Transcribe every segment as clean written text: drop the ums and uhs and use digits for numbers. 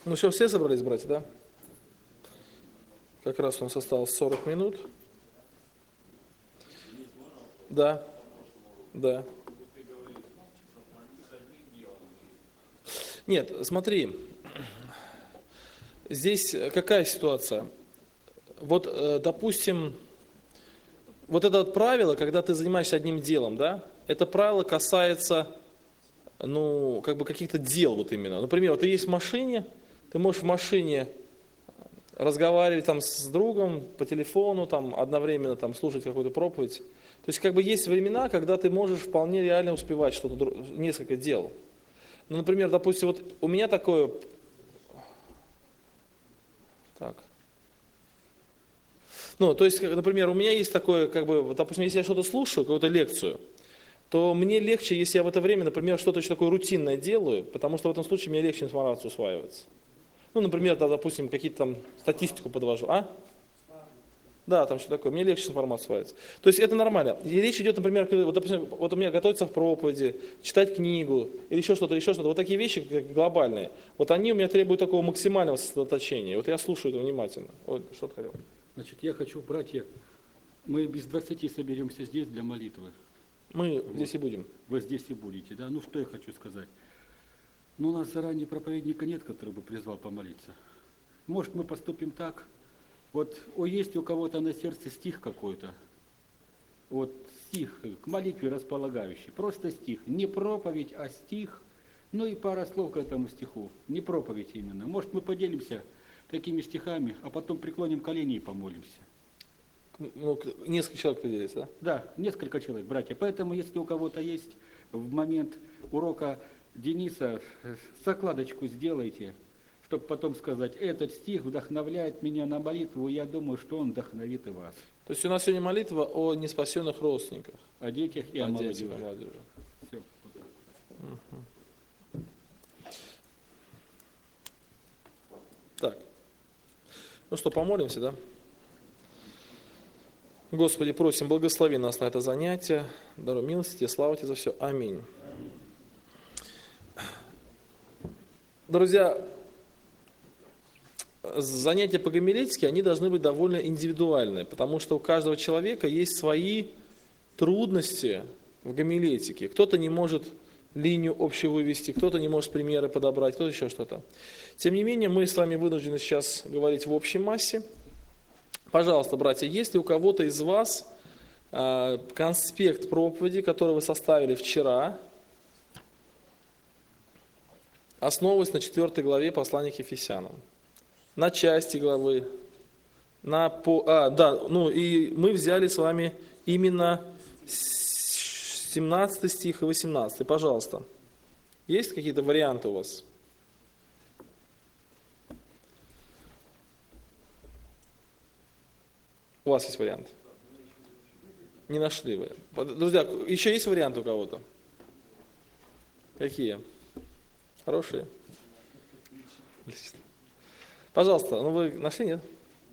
Ну что, все собрались, братья, да? Как раз у нас осталось 40 минут. Да, да. Нет, смотри, здесь какая ситуация? Вот, допустим, вот это вот правило, когда ты занимаешься одним делом, да, это правило касается, ну, как бы каких-то дел вот именно. Например, вот ты есть в машине, ты можешь в машине разговаривать там с другом по телефону, там одновременно там слушать какую-то проповедь. То есть как бы есть времена, когда ты можешь вполне реально успевать что-то, несколько дел. Ну, например, допустим, вот у меня такое, так, ну, то есть, например, у меня есть такое, как бы, вот, допустим, если я что-то слушаю, какую-то лекцию, то мне легче, если я в это время, например, что-то очень такое рутинное делаю, потому что в этом случае мне легче информацию усваивается. Ну, например, да, допустим, какие-то там статистику подвожу. Да, там что такое, мне легче информацию усваивается. То есть это нормально. И речь идет, например, вот, допустим, вот у меня готовиться в проповеди, читать книгу, или еще что-то, еще что-то. Вот такие вещи как глобальные. Вот они у меня требуют такого максимального сосредоточения. Вот я слушаю это внимательно. Ой, что ты хотел? Значит, я хочу, братья, мы без 20 соберемся здесь для молитвы. Мы здесь и будем. Вы здесь и будете, да? Ну, что я хочу сказать. Ну, у нас заранее проповедника нет, который бы призвал помолиться. Может, мы поступим так? Вот есть у кого-то на сердце стих какой-то, вот стих, к молитве располагающий, просто стих, не проповедь, а стих, ну и пара слов к этому стиху, не проповедь именно. Может, мы поделимся такими стихами, а потом преклоним колени и помолимся. Ну, несколько человек поделится, да? Да, несколько человек, братья. Поэтому, если у кого-то есть в момент урока Дениса, закладочку сделайте, чтобы потом сказать, этот стих вдохновляет меня на молитву, и я думаю, что он вдохновит и вас. То есть у нас сегодня молитва о неспасенных родственниках. О детях и о детях, молодежи. молодежи. Все. Так. Ну что, помолимся, да? Господи, просим, благослови нас на это занятие. Даруй милости Тебе, слава Тебе за все. Аминь. Друзья, занятия по-гомилетически, они должны быть довольно индивидуальные, потому что у каждого человека есть свои трудности в гомилетике. Кто-то не может линию общую вывести, кто-то не может примеры подобрать, кто-то еще что-то. Тем не менее, мы с вами вынуждены сейчас говорить в общей массе. Пожалуйста, братья, есть ли у кого-то из вас конспект проповеди, который вы составили вчера, основываясь на 4 главе послания к Ефесянам, на части главы, и мы взяли с вами именно 17 стих и 18. Пожалуйста. Есть какие-то варианты у вас? У вас есть вариант? Не нашли вы. Друзья, еще есть варианты у кого-то? Какие? Хорошие? Отлично. Пожалуйста, ну вы нашли, нет?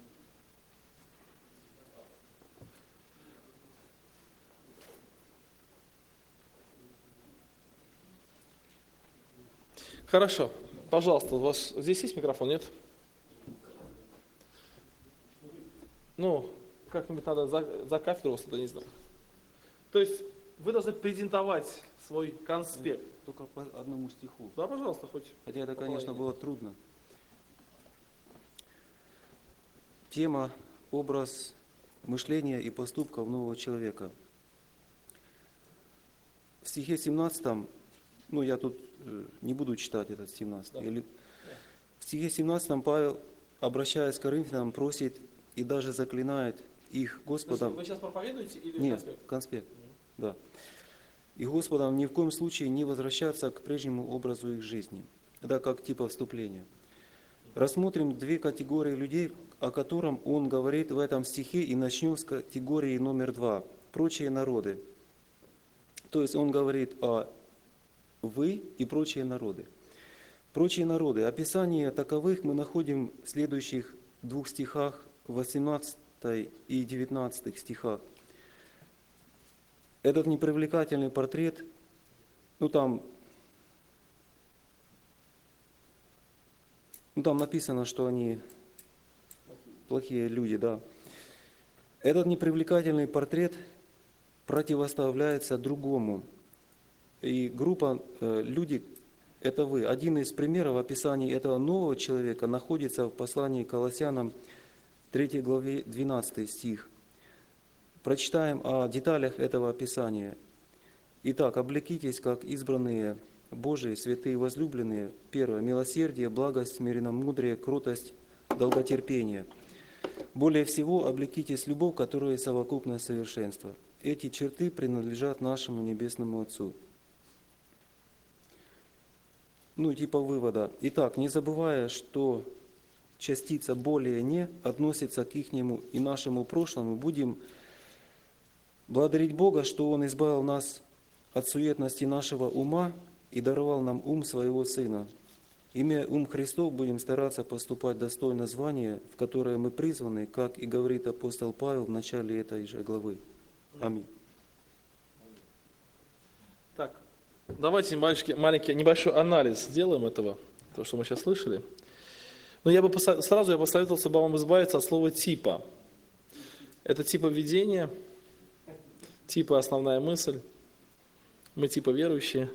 Хорошо. Пожалуйста, у вас здесь есть микрофон, нет? Ну, как-нибудь надо за кафедру вас, не знаю. То есть вы должны презентовать свой конспект. Только по одному стиху. Да, пожалуйста, хоть. Хотя это, конечно, было трудно. Тема, образ мышления и поступков нового человека. В стихе 17, ну я тут не буду читать этот 17. Да. В стихе 17 Павел, обращаясь к Коринфянам, просит и даже заклинает их Господом. Вы сейчас проповедуете или Нет, конспект? конспект, да. И Господом ни в коем случае не возвращаться к прежнему образу их жизни. Это как типа вступления. Рассмотрим две категории людей, о котором он говорит в этом стихе, и начнем с категории номер 2. Прочие народы. То есть он говорит о вы и прочие народы. Прочие народы. Описание таковых мы находим в следующих двух стихах, 18 и 19 стихах. Этот непривлекательный портрет, Ну, там написано, что они плохие люди, да. Этот непривлекательный портрет противоставляется другому. И группа люди, это вы. Один из примеров описания этого нового человека находится в послании к Колоссянам 3 главе 12 стих. Прочитаем о деталях этого описания. Итак, облекитесь, как избранные Божии, святые возлюбленные. Первое. Милосердие, благость, смиренномудрие, кротость, долготерпение. Более всего, облекитесь любовь, которая совокупное совершенство. Эти черты принадлежат нашему Небесному Отцу. Ну, типа вывода. Итак, не забывая, что частица «более не» относится к ихнему и нашему прошлому, будем благодарить Бога, что Он избавил нас от суетности нашего ума и даровал нам ум Своего Сына. Имея ум Христов, будем стараться поступать достойно звания, в которое мы призваны, как и говорит апостол Павел в начале этой же главы. Аминь. Так, давайте маленький небольшой анализ сделаем этого, то, что мы сейчас слышали. Но я бы сразу посоветовался бы вам избавиться от слова «типа». Это типа видения, типа основная мысль. Мы типа верующие.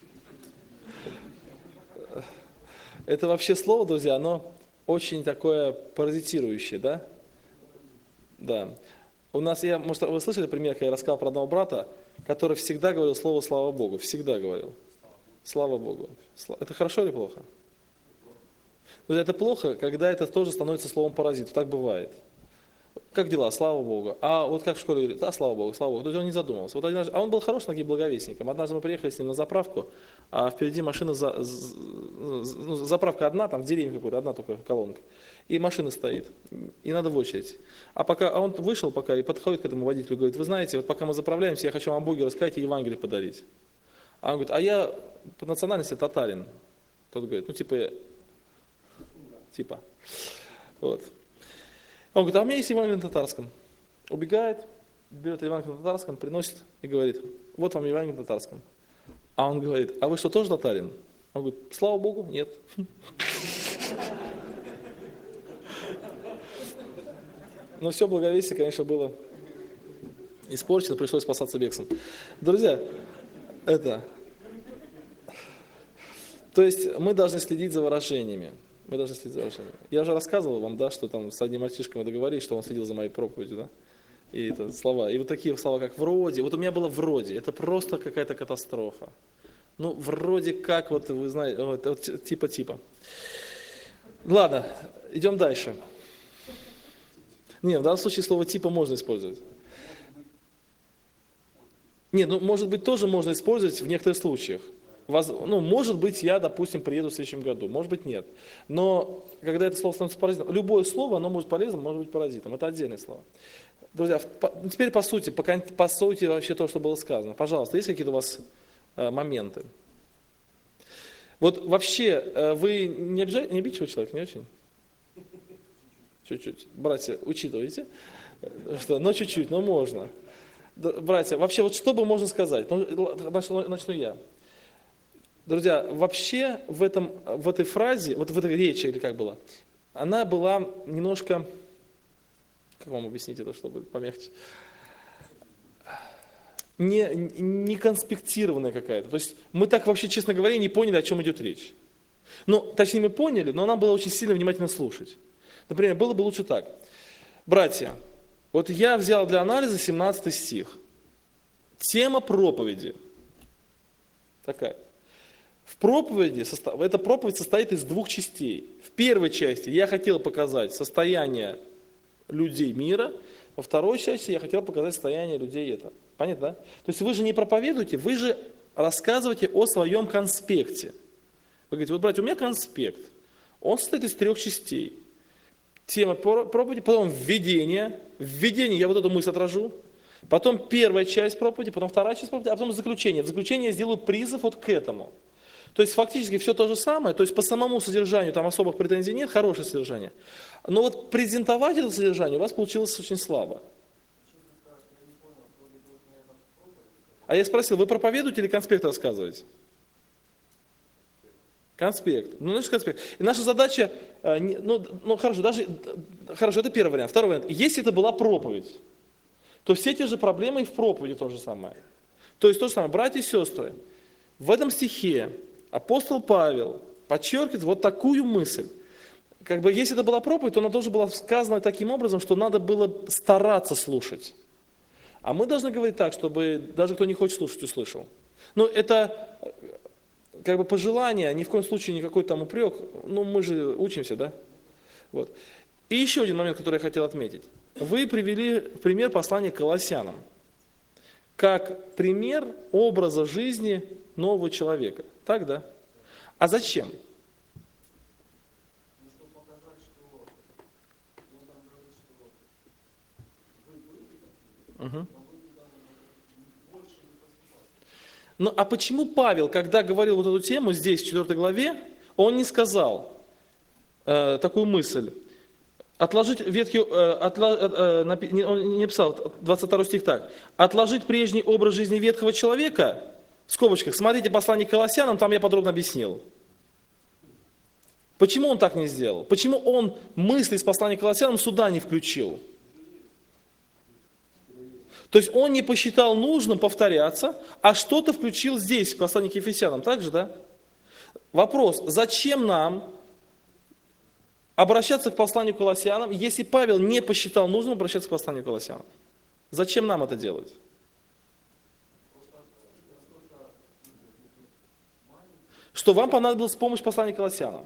Это вообще слово, друзья, оно очень такое паразитирующее, да? Да. У нас, может, вы слышали пример, когда я рассказал про одного брата, который всегда говорил слово «слава Богу», всегда говорил. Слава Богу. Это хорошо или плохо? Друзья, это плохо, когда это тоже становится словом паразит. Так бывает. Как дела? Слава Богу. А вот как в школе говорит, слава Богу, слава Богу. То есть он не задумался. Вот однажды, а он был хорошим таким благовестником. Однажды мы приехали с ним на заправку, а впереди машина, заправка одна, там в деревне какой-то, одна только колонка. И машина стоит, и надо в очередь. А он вышел пока и подходит к этому водителю и говорит, вы знаете, вот пока мы заправляемся, я хочу вам Боге рассказать и Евангелие подарить. А он говорит, а я по национальности татарин. Тот говорит, ну типа. Вот. Он говорит, а у меня есть Евангелие на татарском. Убегает, берет Евангелие на татарском, приносит и говорит, вот вам Евангелие на татарском. А он говорит, а вы что, тоже татарин? Он говорит, слава Богу, нет. Но все благовестие, конечно, было испорчено, пришлось спасаться бегством. Друзья, то есть мы должны следить за выражениями. Я уже рассказывал вам, да, что там с одним мальчишкой мы договорились, что он следил за моей проповедью, да, и это слова. И вот такие слова, как «вроде», вот у меня было «вроде», это просто какая-то катастрофа. Ну, вроде как, вот вы знаете, вот типа. Ладно, идем дальше. Нет, в данном случае слово «типа» можно использовать. Нет, ну, может быть, тоже можно использовать в некоторых случаях. Ну, может быть, я, допустим, приеду в следующем году, может быть, нет. Но когда это слово становится паразитом, любое слово, оно может быть полезным, может быть паразитом. Это отдельное слово. Друзья, теперь по сути вообще то, что было сказано. Пожалуйста, есть какие-то у вас моменты? Вот вообще, вы не обидчивый человек, не очень? Чуть-чуть. Братья, учитывайте, что, но чуть-чуть, но можно. Братья, вообще, вот что бы можно сказать? Начну я. Друзья, вообще в этой фразе, вот в этой речи, или как было, она была немножко, как вам объяснить это, чтобы помягче, не конспектированная какая-то. То есть мы так вообще, честно говоря, не поняли, о чем идет речь. Ну, точнее, мы поняли, но нам было очень сильно внимательно слушать. Например, было бы лучше так. Братья, вот я взял для анализа 17 стих. Тема проповеди такая. Эта проповедь состоит из двух частей. В первой части я хотел показать состояние людей мира, во второй части я хотел показать состояние людей это. Понятно, да? То есть вы же не проповедуете, вы же рассказываете о своем конспекте. Вы говорите, вот, братья, у меня конспект. Он состоит из 3 частей. Тема проповеди, потом введение. В введении я вот эту мысль отражу. Потом первая часть проповеди, потом вторая часть проповеди, а потом заключение. В заключение я сделаю призыв вот к этому. То есть фактически все то же самое, то есть по самому содержанию там особых претензий нет, хорошее содержание. Но вот презентовать это содержание у вас получилось очень слабо. А я спросил, вы проповедуете или конспект рассказываете? Конспект. Ну, значит, конспект. И наша задача, хорошо, хорошо, это первый вариант. Второй вариант. Если это была проповедь, то все те же проблемы и в проповеди то же самое. То есть то же самое, братья и сестры, в этом стихе апостол Павел подчеркивает вот такую мысль. Как бы, если это была проповедь, то она тоже была сказана таким образом, что надо было стараться слушать. А мы должны говорить так, чтобы даже кто не хочет слушать, услышал. Но это как бы пожелание, ни в коем случае никакой там упрек. Ну, мы же учимся, да? Вот. И еще один момент, который я хотел отметить. Вы привели пример послания к Колоссянам, как пример образа жизни нового человека. Так, да? А зачем? Угу. Ну а почему Павел, когда говорил вот эту тему здесь, в 4 главе, он не сказал такую мысль, отложить ветхий, он не писал, 22 стих так, отложить прежний образ жизни ветхого человека, в скобочках, смотрите послание к Колоссянам, там я подробно объяснил. Почему он так не сделал? Почему он мысли из послания к Колоссянам сюда не включил? То есть он не посчитал нужным повторяться, а что-то включил здесь, в послании к Ефесянам. Так же, да? Вопрос, зачем нам обращаться к посланию к Колоссянам, если Павел не посчитал нужным обращаться к посланию к Колоссянам? Зачем нам это делать? Что вам понадобилась помощь послания к Колоссянам?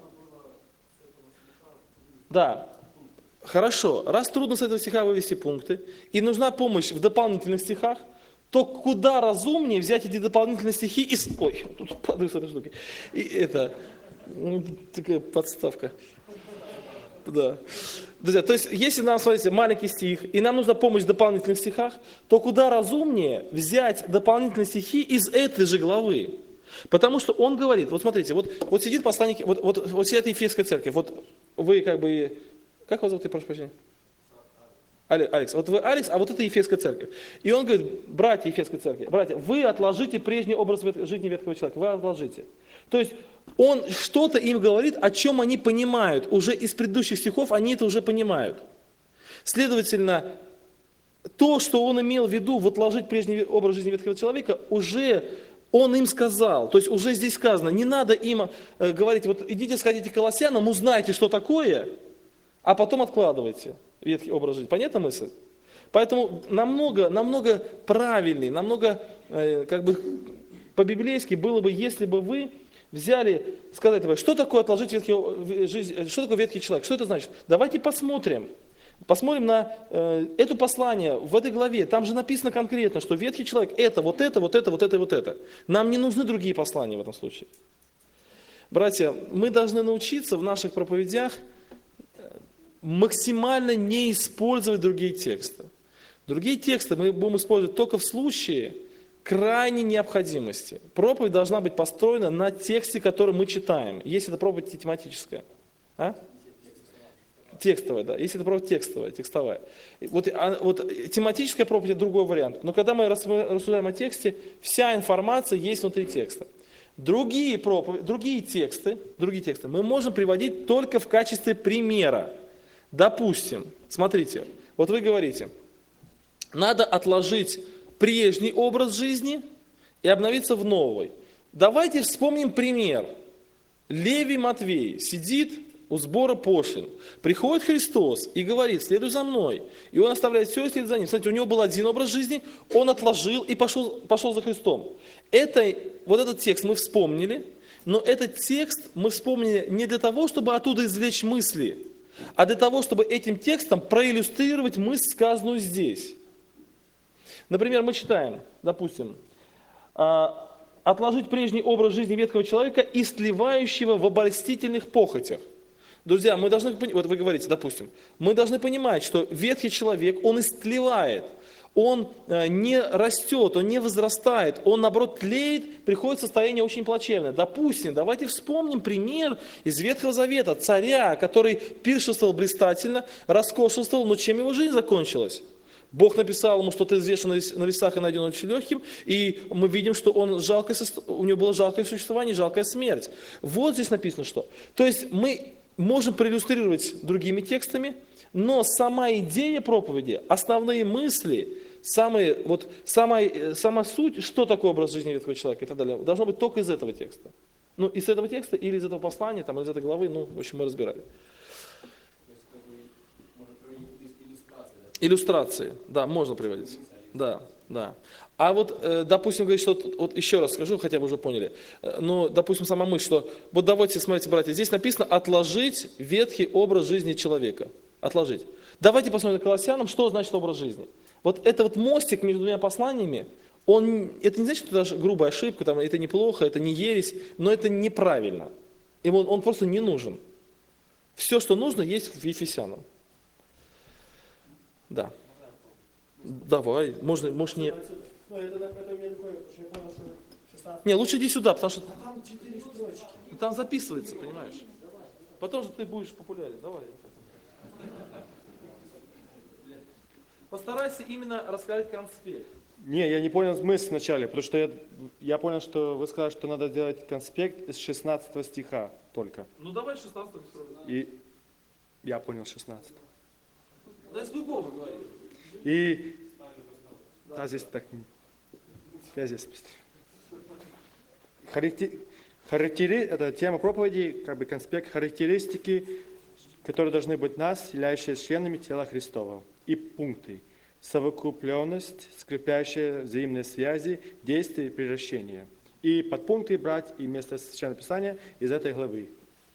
Да. Хорошо, раз трудно с этого стиха вывести пункты, и нужна помощь в дополнительных стихах, то куда разумнее взять эти дополнительные стихи и... Ой, тут падаю с этой штуки. И это... такая подставка. Да. Друзья, то есть, если нам, смотрите, маленький стих, и нам нужна помощь в дополнительных стихах, то куда разумнее взять дополнительные стихи из этой же главы. Потому что он говорит, вот смотрите, вот сидит посланник, вот сидит Ефесская церковь, вот вы как бы... Как вас зовут, я прошу прощения? Алекс. Вот вы Алекс, а вот это Ефесская церковь. И он говорит, братья Ефесской церкви, братья, вы отложите прежний образ жизни ветхого человека, вы отложите. То есть он что-то им говорит, о чем они понимают. Уже из предыдущих стихов они это уже понимают. Следовательно, то, что он имел в виду, вот отложить прежний образ жизни ветхого человека, уже он им сказал. То есть уже здесь сказано, не надо им говорить, вот идите, сходите к Колоссянам, узнайте, что такое, а потом откладывайте ветхий образ жизни. Понятна мысль? Поэтому намного правильнее, намного как бы по-библейски было бы, если бы вы взяли, сказать, что такое отложить что такое ветхий человек, что это значит? Давайте посмотрим. Посмотрим на это послание в этой главе. Там же написано конкретно, что ветхий человек это, вот это, вот это, вот это, вот это. Нам не нужны другие послания в этом случае. Братья, мы должны научиться в наших проповедях максимально не использовать другие тексты. Другие тексты мы будем использовать только в случае крайней необходимости. Проповедь должна быть построена на тексте, который мы читаем, если это проповедь тематическая. Текстовая, да. Если это проповедь текстовая. Вот тематическая проповедь – это другой вариант. Но когда мы рассуждаем о тексте, вся информация есть внутри текста. Другие тексты мы можем приводить только в качестве примера. Допустим, смотрите, вот вы говорите, надо отложить прежний образ жизни и обновиться в новый. Давайте вспомним пример. Левий Матвей сидит у сбора пошлин. Приходит Христос и говорит, следуй за мной. И он оставляет все и следует за ним. Смотрите, у него был один образ жизни, он отложил и пошел за Христом. Вот этот текст мы вспомнили, но этот текст мы вспомнили не для того, чтобы оттуда извлечь мысли, а для того, чтобы этим текстом проиллюстрировать мысль, сказанную здесь. Например, мы читаем, допустим, отложить прежний образ жизни ветхого человека, истлевающего в обольстительных похотях. Друзья, мы должны понимать, вот вы говорите, допустим, мы должны понимать, что ветхий человек, он истлевает, он не растет, он не возрастает, он, наоборот, тлеет, приходит в состояние очень плачевное. Допустим, давайте вспомним пример из Ветхого Завета, царя, который пиршествовал блистательно, роскошествовал, но чем его жизнь закончилась? Бог написал ему, что ты взвешен на весах и найден очень легким, и мы видим, что у него было жалкое существование, жалкая смерть. Вот здесь написано что. То есть мы можем проиллюстрировать другими текстами, но сама идея проповеди, основные мысли, сама суть, что такое образ жизни ветхого человека и так далее, должно быть только из этого текста. Ну, из этого текста или из этого послания, там, из этой главы, ну, в общем, мы разбирали. Иллюстрации, да, можно приводить. Да, да. А вот, допустим, говорить, что, вот еще раз скажу, хотя вы уже поняли, но, допустим, сама мысль, что, вот давайте, смотрите, братья, здесь написано «отложить ветхий образ жизни человека». Отложить. Давайте посмотрим Колоссянам, что значит образ жизни. Вот это вот мостик между двумя посланиями, это не значит, что это грубая ошибка, там, это неплохо, это не ересь, но это неправильно. И он просто не нужен. Все, что нужно, есть в Ефесянам. Да. Давай, можно, может не... Ну, это у меня такое, что я понял, что 16. Не, лучше иди сюда, потому что Там 4 строчки. там записывается, понимаешь? Потом же ты будешь популярен. Давай. Постарайся именно рассказать конспект. Не, я не понял смысл вначале, потому что я понял, что вы сказали, что надо делать конспект из 16 стиха только. Ну давай 16 И я понял 16. Да с любого говори. И здесь так, я здесь быстрее. Это тема проповеди, как бы конспект характеристики, которые должны быть нас, являющиеся членами тела Христова. И пункты. Совокупленность, скрепляющая взаимные связи, действия и превращения. И подпункты брать и место Священного Писания из этой главы.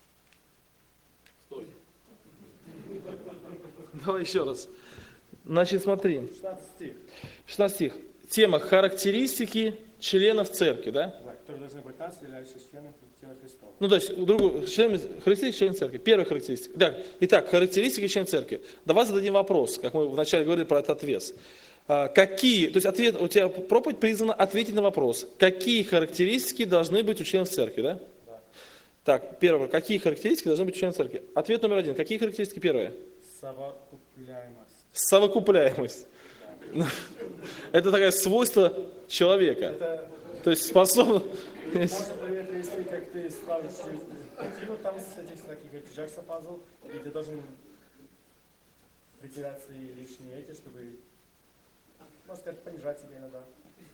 Стой. Давай еще раз. Значит, смотри. 16 стих. 16 стих. Тема характеристики членов церкви, да? Да, которые должны быть нас, являющиеся членами тела Христова. Ну, то есть, характеристики члена церкви. Первая характеристика. Да. Итак, характеристики члена церкви. Давай зададим вопрос, как мы вначале говорили про этот ответ. Какие, то есть ответ, у тебя проповедь призвана ответить на вопрос, какие характеристики должны быть у членов церкви, да? Да. Так, первое, какие характеристики должны быть у членов церкви? Ответ номер один. Какие характеристики первые? Совокупляемость. Совокупляемость. Это такое свойство человека. Это То есть способность. можно привести, как ты ставишь картину там с этих таких Джекса пазл, и ты должен притирать свои лишние эти, чтобы, можно сказать, понижать себя иногда.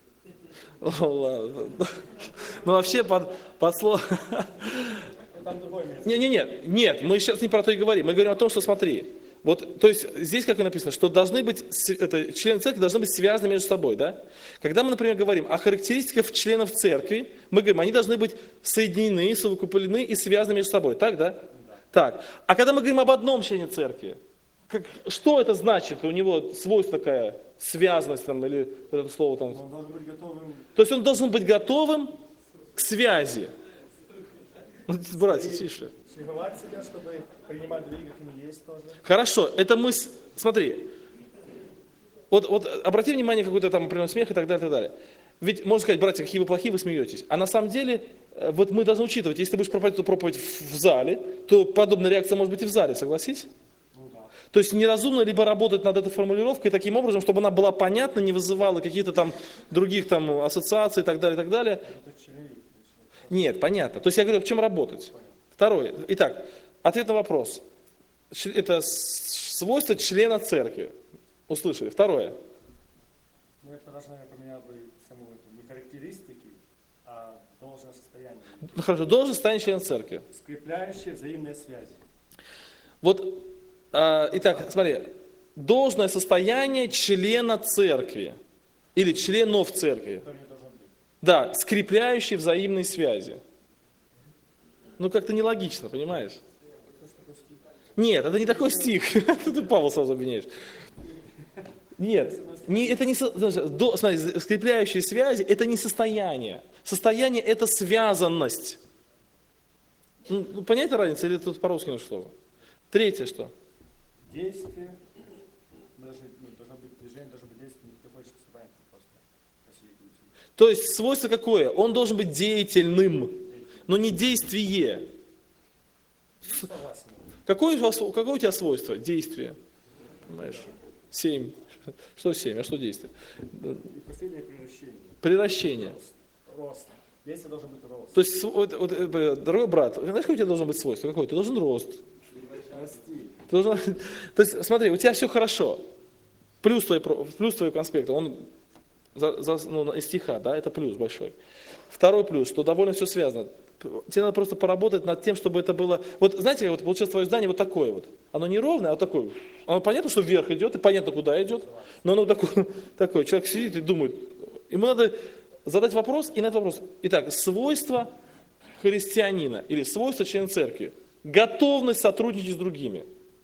Ладно. Ну вообще под слово... Ну, там другой место. Нет, мы сейчас не про то и говорим. Мы говорим о том, что смотри. Вот, то есть здесь как и написано, что должны быть, члены церкви должны быть связаны между собой, да? Когда мы, например, говорим о характеристиках членов церкви, мы говорим, они должны быть соединены, совокуплены и связаны между собой, так, да? Так. А когда мы говорим об одном члене церкви, что это значит? У него свойство такая, связанность там, или это слово там. Он должен быть готовым. То есть он должен быть готовым к связи. Братья, тише. Шлифовать себя, чтобы принимать других, как они есть тоже. Хорошо, это мы, смотри, вот обрати внимание, какой-то там, например, смех и так далее, и так далее. Ведь можно сказать, братья, какие вы плохие, вы смеетесь. А на самом деле, вот мы должны учитывать, если ты будешь проповедовать эту проповедь в зале, то подобная реакция может быть и в зале, согласись? Ну да. То есть неразумно либо работать над этой формулировкой таким образом, чтобы она была понятна, не вызывала каких-то там других там ассоциаций и так далее, и так далее. Это человек. Нет, понятно. То есть я говорю, в чем работать. Второе. Итак, ответ на вопрос. Это свойство члена церкви. Услышали. Второе. Ну, это должно поменять бы саму эту, не характеристики, а должное состояние. Ну, хорошо, должен стать членом церкви. Скрепляющие взаимные связи. Вот, итак, смотри. Должное состояние члена церкви. Или членов церкви. Который не должен быть. Да, скрепляющие взаимные связи. Ну, как-то нелогично, понимаешь? Нет, это не такой стих. Ты Павла сразу обвиняешь. Нет, это не... Смотри, скрепляющие связи – это не состояние. Состояние – это связанность. Ну, понятна разница, или тут по-русски нужно слово? Третье что? Действие. Должно быть движение, должно быть действие. Ты хочешь собрать просто. То есть свойство какое? Он должен быть деятельным, но не действие. Какое у тебя свойство? Действие. Понимаешь? 7. Что 7, а что действие? И последнее превращение. Приращение. Рост. Действие должен быть рост. То есть, дорогой брат, знаешь, какое у тебя должно быть свойство? Какое? Ты должен рост. Расти. Ты должен- То есть, смотри, у тебя все хорошо. Плюс твой конспект, он из стиха, да, это плюс большой. Второй плюс, что довольно все связано. Тебе надо просто поработать над тем, чтобы это было... Вот знаете, вот получилось твое здание вот такое вот. Оно не ровное, а вот такое. Оно понятно, что вверх идет, и понятно, куда идет. Но оно такое. Человек сидит и думает. Ему надо задать вопрос и на этот вопрос. Итак, свойства христианина или свойства члена церкви. Готовность сотрудничать с другими.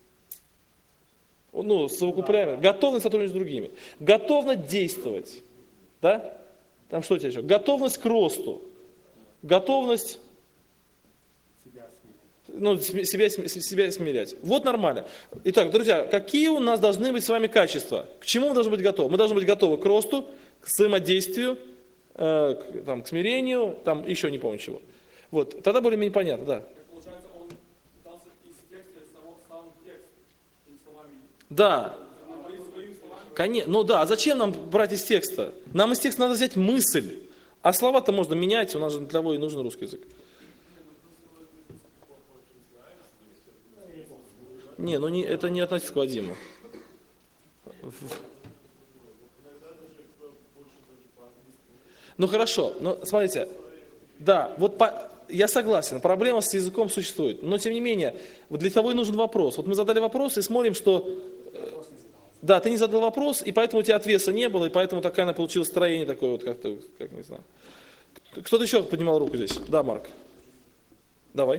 Ну, совокупляемая. Готовность сотрудничать с другими. Готовность действовать. Да? Там что у тебя еще? Готовность к росту. Готовность себя смирять. Вот нормально. Итак, друзья, какие у нас должны быть с вами качества? К чему мы должны быть готовы? Мы должны быть готовы к росту, к взаимодействию, к смирению, там еще не помню чего. Вот, тогда более-менее понятно, да. Получается, он пытался из текста сам текст словами. Да, Своими словами. конечно. Ну да, а зачем нам брать из текста? Нам из текста надо взять мысль. А слова-то можно менять, у нас же для того и нужен русский язык. Не, ну это не относится к Вадиму. Ну хорошо, но смотрите, да, вот я согласен, проблема с языком существует, но тем не менее, вот для того и нужен вопрос. Вот мы задали вопрос и смотрим, что да, ты не задал вопрос, и поэтому у тебя отвеса не было, и поэтому такая получилось строение такое вот, как не знаю. Кто-то еще поднимал руку здесь? Да, Марк. Давай.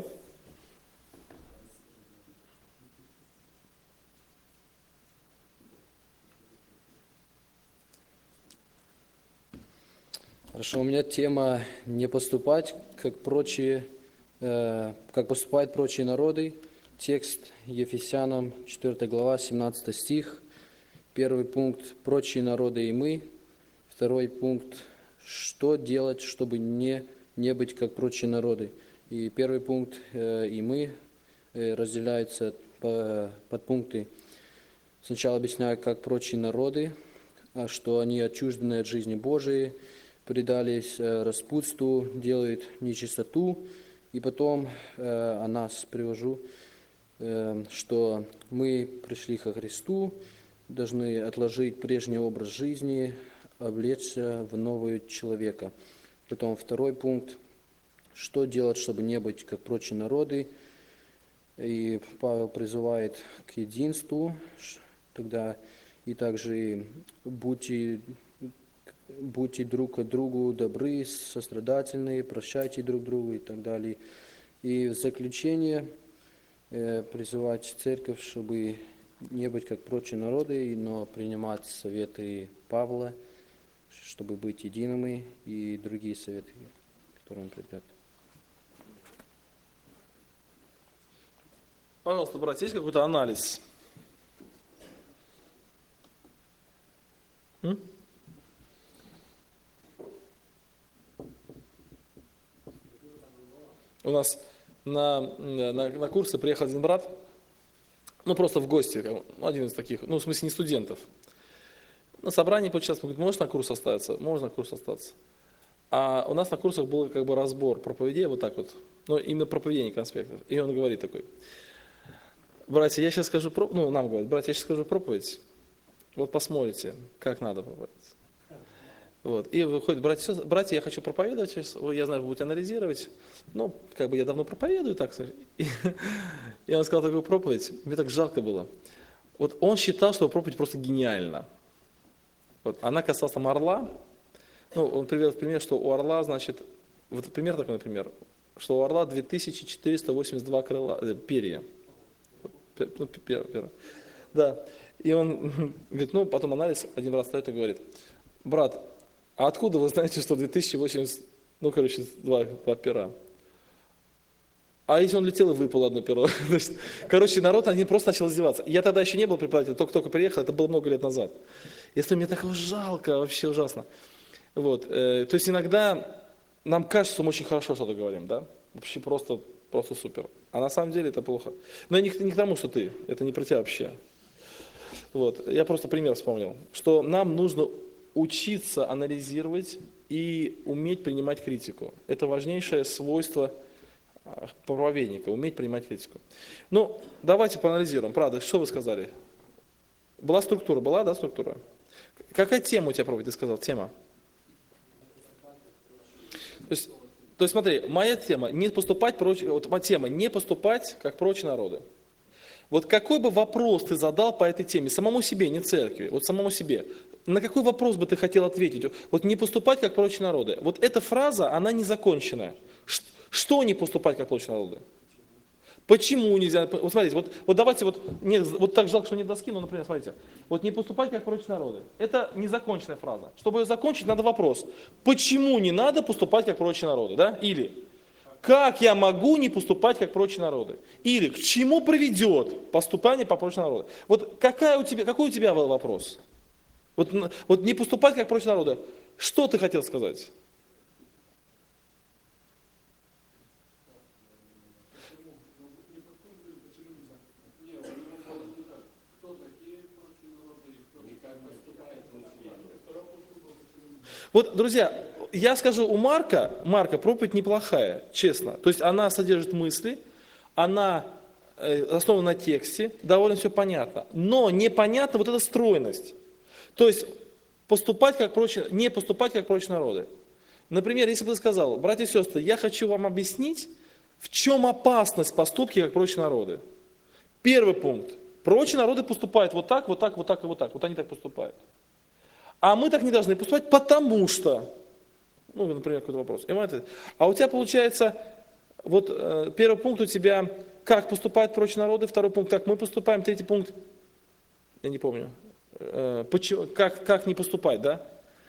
Хорошо, у меня тема «Не поступать, как поступают прочие народы». Текст Ефесянам, 4 глава, 17 стих. Первый пункт «Прочие народы и мы». Второй пункт «Что делать, чтобы не быть как прочие народы». И первый пункт «и мы» разделяются под пункты. Сначала объясняю, как прочие народы, что они отчуждены от жизни Божией, предались распутству, делают нечистоту. И потом о нас привожу, что мы пришли ко Христу, должны отложить прежний образ жизни, облечься в нового человека. Потом второй пункт, что делать, чтобы не быть как прочие народы. И Павел призывает к единству, тогда и также будьте друг к другу добры, сострадательны, прощайте друг другу и так далее. И в заключение призывать церковь, чтобы не быть как прочие народы, но принимать советы Павла, чтобы быть едиными, и другие советы, которые он придет. Пожалуйста, братья, есть какой-то анализ? У нас на курсы приехал один брат, ну просто в гости, один из таких, ну в смысле не студентов. На собрании поучаствовал, говорит, можешь на курс остаться? Можно на курс остаться. А у нас на курсах был как бы разбор проповедей, вот так вот, ну именно проповедей, не конспектов. И он говорит такой, братья, я сейчас скажу, нам говорит, братья, я сейчас скажу проповедь, вот посмотрите, как надо проповедовать. Вот. И выходит, братья, я хочу проповедовать, я знаю, вы будете анализировать, ну, как бы я давно проповедую, так сказать. И он сказал такую проповедь, мне так жалко было. Вот он считал, что проповедь просто гениальна. Вот. Она касалась там орла, ну, он привел пример, что у орла, значит, вот пример такой, например, что у орла 2482 перья. Ну, да. И он говорит, ну, потом анализ, один брат стоит и говорит, брат, а откуда вы знаете, что 2080, два пера? А если он летел и выпал одно перо? Короче, народ, они просто начал издеваться. Я тогда еще не был преподавателем, только приехал, это было много лет назад. Если мне так жалко, вообще ужасно. Вот. То есть иногда нам кажется, что мы очень хорошо что-то говорим, да? Вообще просто супер. А на самом деле это плохо. Но не к тому, что ты, это не про тебя вообще. Вот. Я просто пример вспомнил, что нам нужно учиться анализировать и уметь принимать критику. Это важнейшее свойство проповедника, уметь принимать критику. Ну, давайте поанализируем. Правда, что вы сказали? Была структура, была, да, структура? Какая тема у тебя проповедь, ты сказал, тема? То есть смотри, моя тема, не поступать прочь, вот моя тема, не поступать, как прочие народы. Вот какой бы вопрос ты задал по этой теме, самому себе, не церкви, вот самому себе, на какой вопрос бы ты хотел ответить? Вот не поступать, как прочие народы. Вот эта фраза, она не законченная. Что не поступать, как прочие народы? Почему нельзя? Вот смотрите, вот давайте, вот так жалко, что нет доски, но, например, смотрите, вот не поступать, как прочие народы. Это незаконченная фраза. Чтобы ее закончить, надо вопрос. Почему не надо поступать, как прочие народы? Да? Или как я могу не поступать, как прочие народы? Или к чему приведет поступание по прочим народам? Вот какой у тебя был вопрос? Вот не поступать, как прочие народы. Что ты хотел сказать? Вот, друзья, я скажу, у Марка проповедь неплохая, честно. То есть она содержит мысли, она основана на тексте, довольно все понятно. Но непонятна вот эта стройность. То есть не поступать, как прочие народы. Например, если бы ты сказал, братья и сестры, я хочу вам объяснить, в чем опасность поступки, как прочие народы. Первый пункт. Прочие народы поступают вот так, вот так, вот так и вот так. Вот они так поступают. А мы так не должны поступать, потому что, ну, например, какой-то вопрос. А у тебя получается, вот первый пункт у тебя, как поступают прочие народы, второй пункт, как мы поступаем, третий пункт, я не помню, как не поступать, да?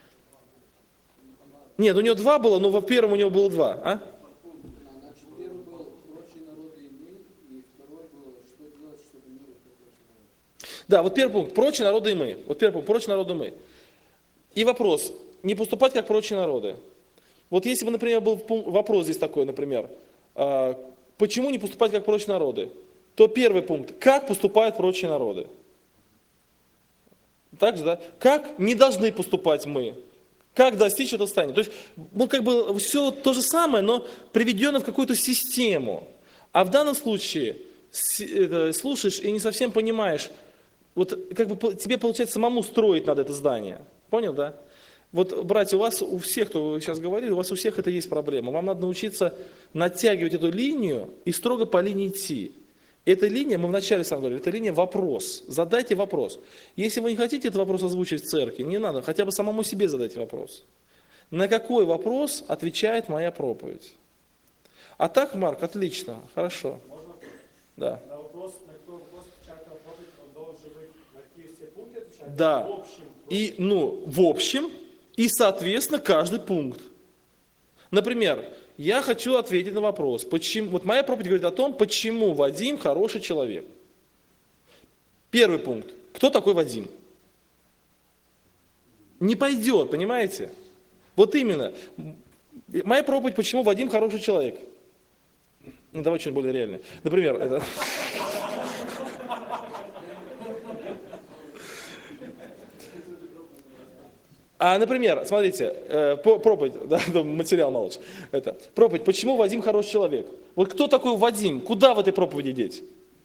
Нет, у него два было, но во первом у него было два, а? Значит, первый был прочие народы и мы, и второй был, что делать, чтобы мир был прочие народы. Да, вот первый пункт, прочие народы и мы. Вот первый пункт, прочие народы и мы. И вопрос, не поступать, как прочие народы. Вот если бы, например, был вопрос здесь такой, например, почему не поступать, как прочие народы, то первый пункт, как поступают прочие народы. Так же, да? Как не должны поступать мы? Как достичь этого состояния? То есть, ну, как бы все то же самое, но приведено в какую-то систему. А в данном случае слушаешь и не совсем понимаешь, вот как бы тебе получается самому строить надо это здание. Понял, да? Вот, братья, у вас, у всех, кто вы сейчас говорили, у вас у всех это есть проблема. Вам надо научиться натягивать эту линию и строго по линии идти. Эта линия, мы вначале сам говорили, это линия вопрос. Задайте вопрос. Если вы не хотите этот вопрос озвучить в церкви, не надо, хотя бы самому себе задайте вопрос. На какой вопрос отвечает моя проповедь? А так, Марк, отлично, хорошо. Можно вопрос? Да. На вопрос, на какой вопрос отвечает проповедь, он должен быть на какие все пункты отвечать? Да. В общем. И, в общем, и, соответственно, каждый пункт. Например, я хочу ответить на вопрос, почему, вот моя проповедь говорит о том, почему Вадим хороший человек. Первый пункт. Кто такой Вадим? Не пойдет, понимаете? Вот именно. Моя проповедь, почему Вадим хороший человек. Ну, давай что-нибудь более реальное. Например, это... Например, смотрите, проповедь, да, материал молодец. Проповедь, почему Вадим хороший человек? Вот кто такой Вадим? Куда в этой проповеди деть?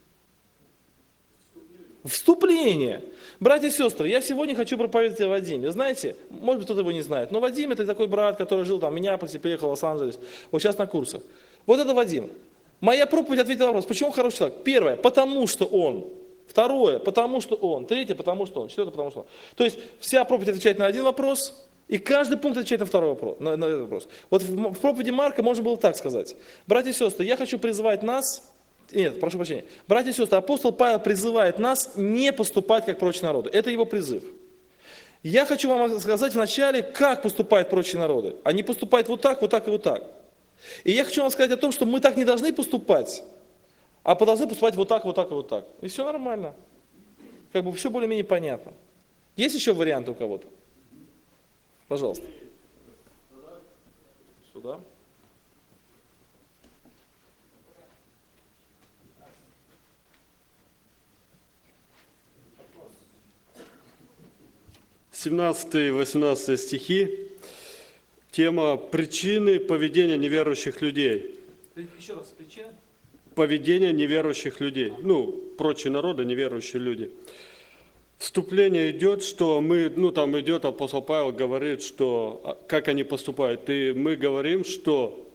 Вступление. Братья и сестры, я сегодня хочу проповедовать о Вадиме. Знаете, может быть, кто-то его не знает, но Вадим это такой брат, который жил там в Миннеаполисе, переехал в Лос-Анджелес, вот сейчас на курсах. Вот это Вадим. Моя проповедь ответила на вопрос, почему он хороший человек? Первое, потому что он. Второе, потому что он. Третье, потому что он. Четвертое, потому что он. То есть вся проповедь отвечает на один вопрос, и каждый пункт отвечает на второй вопрос. На этот вопрос. Вот в проповеди Марка можно было так сказать. Братья и сестры, я хочу призывать нас, нет, прошу прощения, братья и сестры, апостол Павел призывает нас не поступать, как прочие народы. Это его призыв. Я хочу вам сказать вначале, как поступают прочие народы. Они поступают вот так, вот так и вот так. И я хочу вам сказать о том, что мы так не должны поступать, а должны поступать вот так, вот так и вот так. И все нормально. Как бы все более-менее понятно. Есть еще варианты у кого-то? Пожалуйста. Сюда. 17-18 стихи. Тема причины поведения неверующих людей. Еще раз, причина? Поведение неверующих людей. Ну, прочие народы, неверующие люди. Вступление идет, что мы, ну там идет, апостол Павел говорит, что как они поступают. И мы говорим, что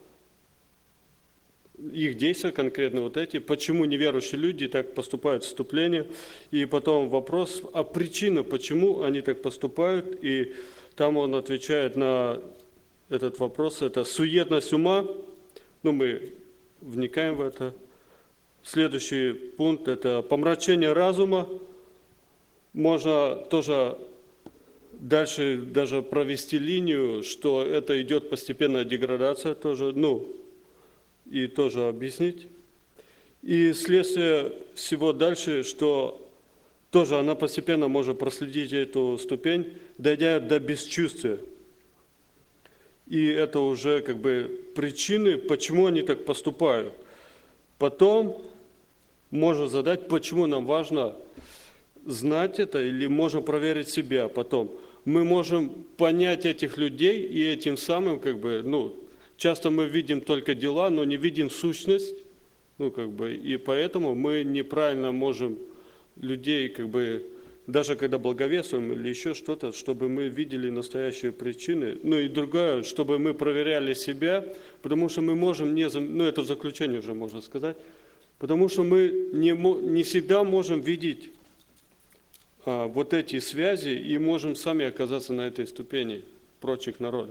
их действия конкретно вот эти, почему неверующие люди так поступают в вступлении. И потом вопрос, а причина, почему они так поступают. И там он отвечает на этот вопрос, это суетность ума. Ну, мы вникаем в это. Следующий пункт – это помрачение разума. Можно тоже дальше даже провести линию, что это идет постепенная деградация тоже, ну, и тоже объяснить. И следствие всего дальше, что тоже она постепенно может проследить эту ступень, дойдя до бесчувствия. И это уже как бы причины, почему они так поступают. Потом можно задать, почему нам важно знать это, или можно проверить себя потом. Мы можем понять этих людей, и этим самым, как бы, ну, часто мы видим только дела, но не видим сущность, ну, как бы, и поэтому мы неправильно можем людей, как бы, даже когда благовествуем или еще что-то, чтобы мы видели настоящие причины. Ну и другое, чтобы мы проверяли себя, потому что мы можем не... Ну это в заключении уже можно сказать. Потому что мы не всегда можем видеть вот эти связи и можем сами оказаться на этой ступени прочих народов.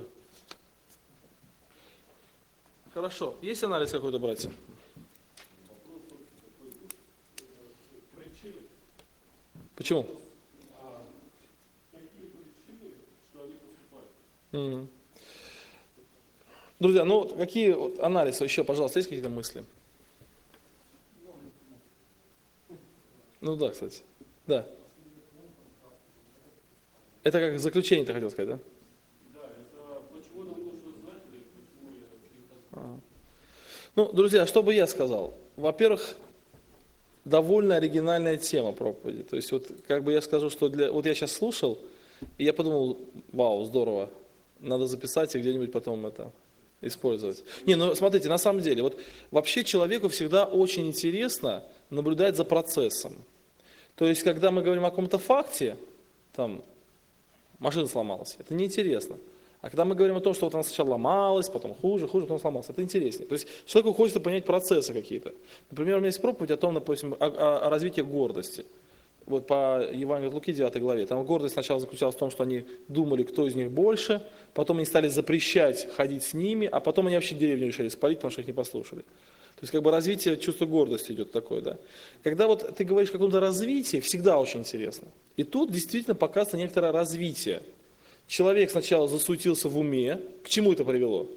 Хорошо. Есть анализ какой-то, братья? Почему? Мгм. Друзья, ну какие вот анализы еще, пожалуйста, есть какие-то мысли? Ну да, кстати. Да. Это как заключение ты хотел сказать, да? Ну, друзья, что бы я сказал? Во-первых, довольно оригинальная тема проповеди. То есть, вот как бы я скажу, что вот я сейчас слушал, и я подумал, вау, здорово, надо записать и где-нибудь потом это использовать. Не, ну смотрите, на самом деле, вот вообще человеку всегда очень интересно наблюдать за процессом. То есть, когда мы говорим о каком-то факте, там, машина сломалась, это неинтересно. А когда мы говорим о том, что вот она сначала ломалась, потом хуже, потом сломалась, это интереснее. То есть человеку хочется понять процессы какие-то. Например, у меня есть проповедь о том, допустим, о развитии гордости. Вот по Евангелию от Луки 9 главе. Там гордость сначала заключалась в том, что они думали, кто из них больше, потом они стали запрещать ходить с ними, а потом они вообще деревню решили спалить, потому что их не послушали. То есть как бы развитие чувства гордости идет такое, да. Когда вот ты говоришь о каком-то развитии, всегда очень интересно. И тут действительно показывается некоторое развитие. Человек сначала засуетился в уме. К чему это привело?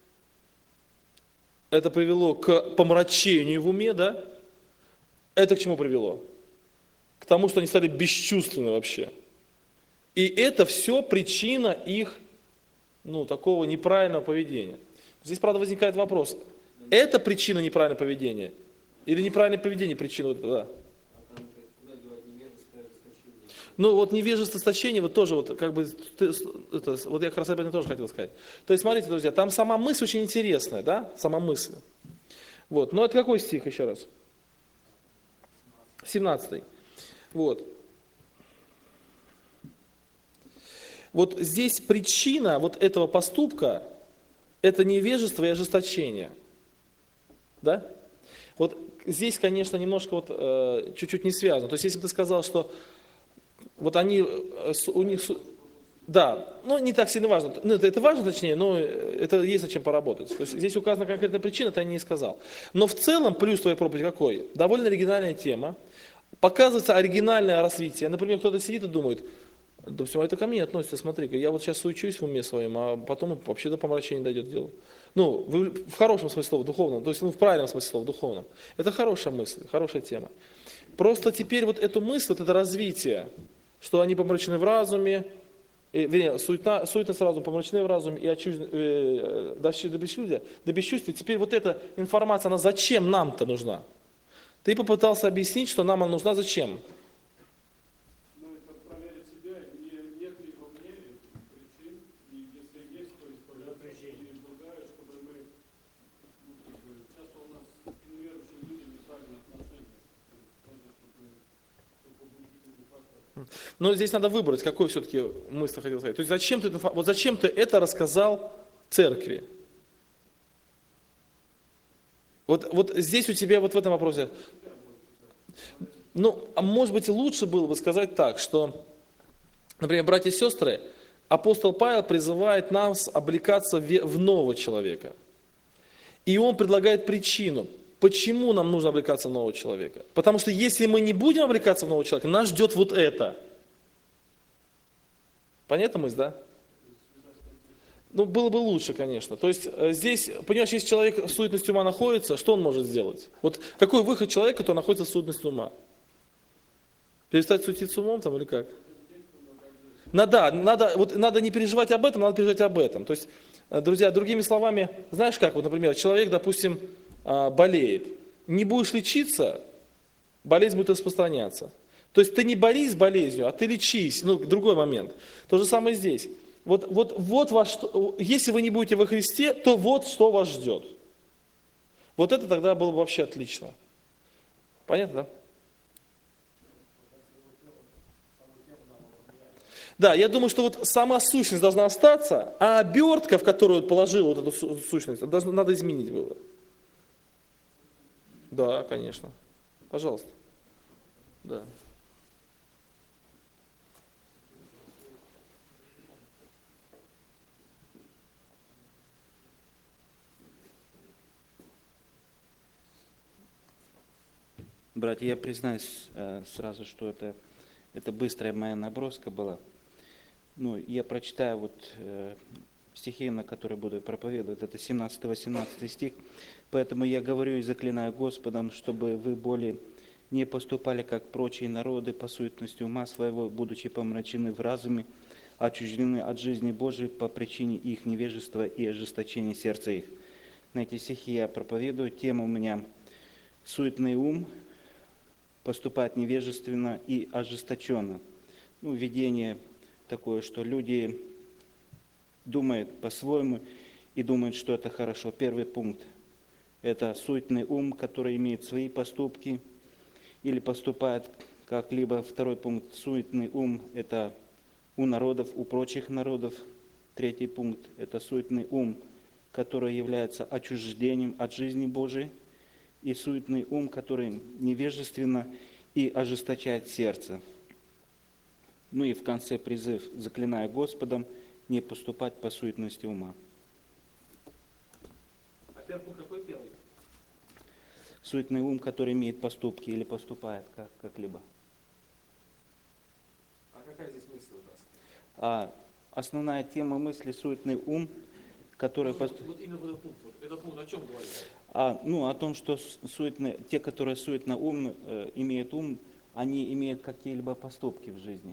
Это привело к помрачению в уме, да? Это к чему привело? К тому, что они стали бесчувственны вообще. И это все причина их, ну, такого неправильного поведения. Здесь, правда, возникает вопрос. Это причина неправильного поведения? Или неправильное поведение причина? Да. Ну вот невежество, сточение, вот тоже вот как бы, вот я как раз об этом тоже хотел сказать. То есть смотрите, друзья, там сама мысль очень интересная, да, сама мысль. Вот, но это какой стих еще раз? 17. Вот. Вот здесь причина вот этого поступка, это невежество и ожесточение. Да? Вот здесь, конечно, немножко вот чуть-чуть не связано. То есть если бы ты сказал, что вот они, у них, да, ну не так сильно важно, ну, это важно точнее, но это есть над чем поработать. То есть здесь указана конкретная причина, это я не сказал. Но в целом плюс твоей проповеди какой? Довольно оригинальная тема, показывается оригинальное развитие. Например, кто-то сидит и думает, да все, это ко мне относится, смотри-ка, я вот сейчас суечусь в уме своем, а потом вообще до помрачения дойдет дело. Ну, в хорошем смысле слова, духовном, то есть в правильном смысле слова, духовном. Это хорошая мысль, хорошая тема. Просто теперь вот эту мысль, вот это развитие, что они помрачены в разуме, вернее, суетность разума, помрачены в разуме и до бесчувствия. Теперь вот эта информация, она зачем нам-то нужна? Ты попытался объяснить, что нам она нужна зачем? Но здесь надо выбрать, какой все-таки мысль ты хотел сказать. То есть вот зачем ты это рассказал церкви? Вот здесь у тебя вот в этом вопросе. Ну, а может быть, лучше было бы сказать так, что, например, братья и сестры, апостол Павел призывает нас облекаться в нового человека. И он предлагает причину, почему нам нужно облекаться в нового человека. Потому что если мы не будем облекаться в нового человека, нас ждет вот это. Понятна мысль, да? Ну, было бы лучше, конечно. То есть здесь, понимаешь, если человек в суетности ума находится, что он может сделать? Вот какой выход человека, который находится в суетности ума? Перестать суетиться умом там или как? Надо не переживать об этом, надо переживать об этом. То есть, друзья, другими словами, знаешь как, вот, например, человек, допустим, болеет. Не будешь лечиться, болезнь будет распространяться. То есть ты не борись с болезнью, а ты лечись. Ну, другой момент. То же самое здесь. Если вы не будете во Христе, то вот что вас ждет. Вот это тогда было бы вообще отлично. Понятно, да? Да, я думаю, что вот сама сущность должна остаться, а обертка, в которую положил вот эту сущность, надо изменить было. Да, конечно. Пожалуйста. Да. Братья, я признаюсь сразу, что это быстрая моя наброска была. Ну, я прочитаю стихи, на которые буду проповедовать. Это 17-18 стих. Поэтому я говорю и заклинаю Господом, чтобы вы более не поступали, как прочие народы, по суетности ума своего, будучи помрачены в разуме, отчуждены от жизни Божией по причине их невежества и ожесточения сердца их. На эти стихи я проповедую. Тема у меня «Суетный ум поступает невежественно и ожесточенно». Ну, видение такое, что люди думают по-своему и думают, что это хорошо. Первый пункт – это суетный ум, который имеет свои поступки или поступает как-либо. Второй пункт – суетный ум – это у народов, у прочих народов. Третий пункт – это суетный ум, который является отчуждением от жизни Божией. И суетный ум, который невежественно и ожесточает сердце. Ну и в конце призыв, заклинаю Господом, не поступать по суетности ума. А первый пункт какой первый? Суетный ум, который имеет поступки или поступает как-либо. А какая здесь мысль у нас? Основная тема мысли суетный ум, который... Вот именно в этот пункт. Этот пункт о чем говорит? О том, что те, которые суетно имеют ум, они имеют какие-либо поступки в жизни.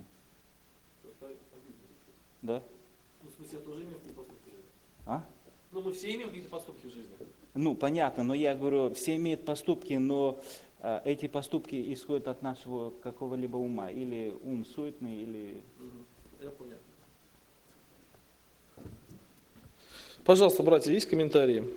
Да? Ну, в смысле, я тоже имею какие-то поступки в жизни. Ну, мы все имеем какие-то поступки в жизни. Ну, понятно, но я говорю, все имеют поступки, но эти поступки исходят от нашего какого-либо ума. Или ум суетный, или... Я понял. Пожалуйста, братья, есть комментарии?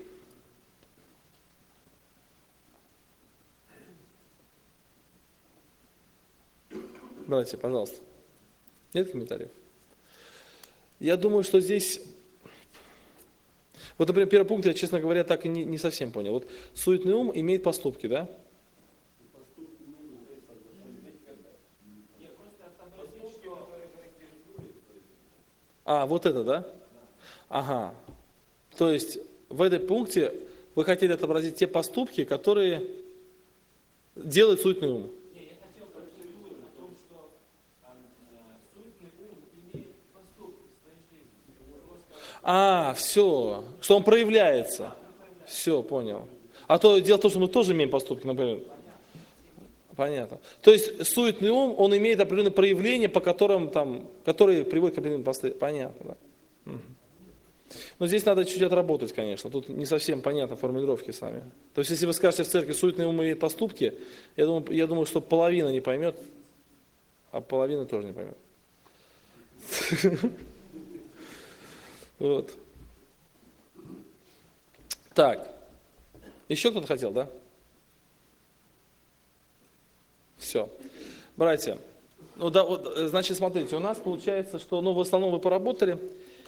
Братья, пожалуйста. Нет комментариев? Я думаю, что здесь... Вот, например, первый пункт я, честно говоря, так и не совсем понял. Вот суетный ум имеет поступки, да? Вот это, да? Ага. То есть в этом пункте вы хотели отобразить те поступки, которые делает суетный ум. Все, что он проявляется. Все, понял. А то дело в том, что мы тоже имеем поступки, например. Понятно. То есть суетный ум, он имеет определенные проявления, по которым которые приводят к определенным последствиям. Понятно, да. Но здесь надо чуть отработать, конечно. Тут не совсем понятно формулировки сами. То есть, если вы скажете в церкви, суетный ум имеет поступки, я думаю, что половина не поймет, а половина тоже не поймет. Вот. Так. Еще кто-то хотел, да? Все. Братья, Ну да, вот, значит, смотрите, у нас получается, что, ну, в основном вы поработали.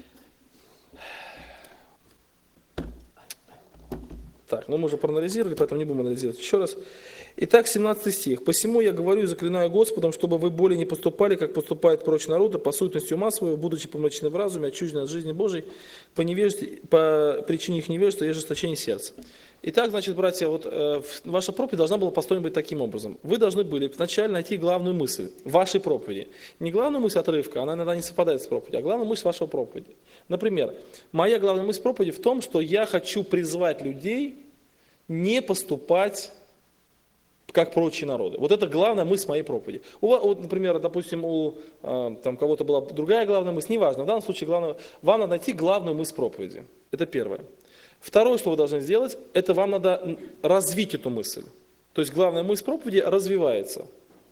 Так, ну мы уже проанализировали, поэтому не будем анализировать еще раз. Итак, 17 стих. «Посему я говорю и заклинаю Господом, чтобы вы более не поступали, как поступают прочие народы, по суетности ума своего, будучи помрачены в разуме, отчуждены от жизни Божией, по причине их невежества и ожесточения сердца». Итак, значит, братья, вот ваша проповедь должна была построена быть таким образом. Вы должны были вначале найти главную мысль вашей проповеди. Не главную мысль отрывка, она иногда не совпадает с проповедью, а главную мысль вашего проповеди. Например, моя главная мысль проповеди в том, что я хочу призвать людей не поступать как прочие народы. Вот это главная мысль моей проповеди. Вот, например, допустим, у там, кого-то была другая главная мысль, неважно, в данном случае главное, вам надо найти главную мысль проповеди. Это первое. Второе, что вы должны сделать, это вам надо развить эту мысль. То есть главная мысль проповеди развивается.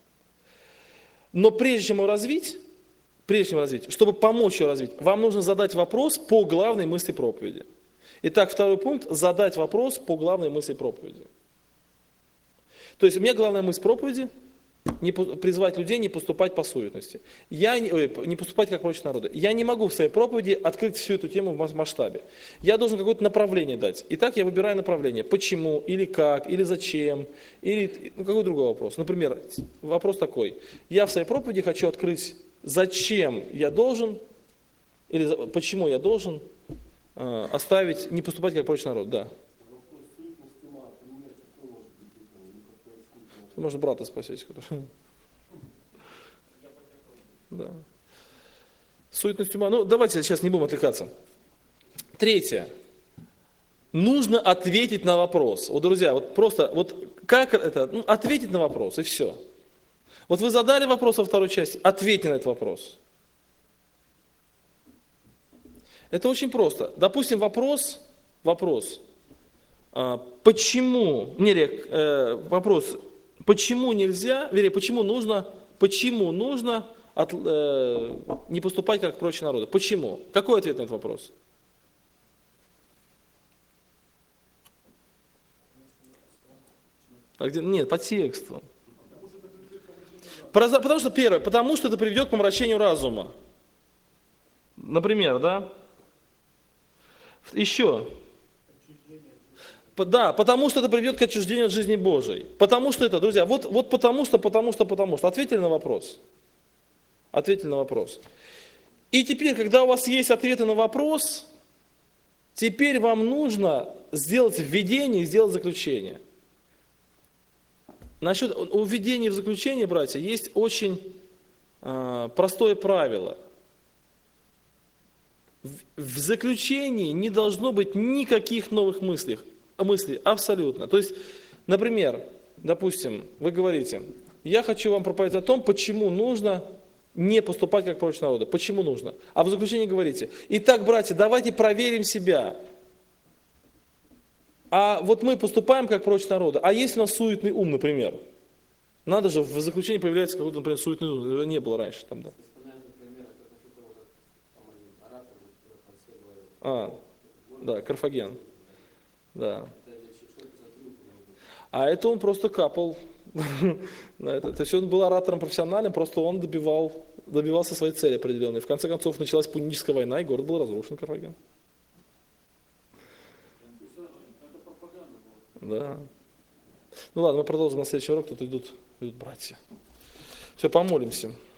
Но прежде чем ее развить, чтобы помочь ее развить, вам нужно задать вопрос по главной мысли проповеди. Итак, второй пункт – задать вопрос по главной мысли проповеди. То есть у меня главная мысль проповеди – призвать людей не поступать по суетности. Не поступать как прочие народы. Я не могу в своей проповеди открыть всю эту тему в масштабе. Я должен какое-то направление дать. Итак, я выбираю направление. Почему, или как, или зачем, или какой другой вопрос. Например, вопрос такой. Я в своей проповеди хочу открыть, зачем я должен, или почему я должен оставить, не поступать как прочий народ. Да. Можно брата спросить. Да. Суетность ума. Ну, давайте сейчас не будем отвлекаться. Третье. Нужно ответить на вопрос. Вот, друзья, вот просто, вот как это? Ну, ответить на вопрос, и все. Вот вы задали вопрос во второй части, ответьте на этот вопрос. Это очень просто. Допустим, вопрос, почему, вопрос, почему нельзя, вернее, почему нужно не поступать как прочие народы? Почему? Какой ответ на этот вопрос? Нет, по тексту. Потому что, первое, потому что это приведет к помрачению разума. Например, да? Еще. Да, потому что это приведет к отчуждению от жизни Божией. Потому что это, друзья, вот потому что. Ответили на вопрос? Ответили на вопрос. И теперь, когда у вас есть ответы на вопрос, теперь вам нужно сделать введение и сделать заключение. Насчет введения в заключение, братья, есть очень простое правило. В заключении не должно быть никаких новых мыслей, абсолютно. То есть, например, допустим, вы говорите, я хочу вам проповедовать о том, почему нужно не поступать как прочие народы. Почему нужно? А в заключении говорите, итак, братья, давайте проверим себя. А вот мы поступаем как прочие народы, а если у нас суетный ум, например? Надо же, в заключении появляется какой-то, например, суетный ум, не было раньше там, да. Да, Карфаген. Да. А это он просто капал на это. То есть он был оратором профессиональным, просто он добивался своей цели определенной. В конце концов началась Пуническая война, и город был разрушен, Карфаген. Да. Ну ладно, мы продолжим на следующий урок, тут идут братья. Все, помолимся.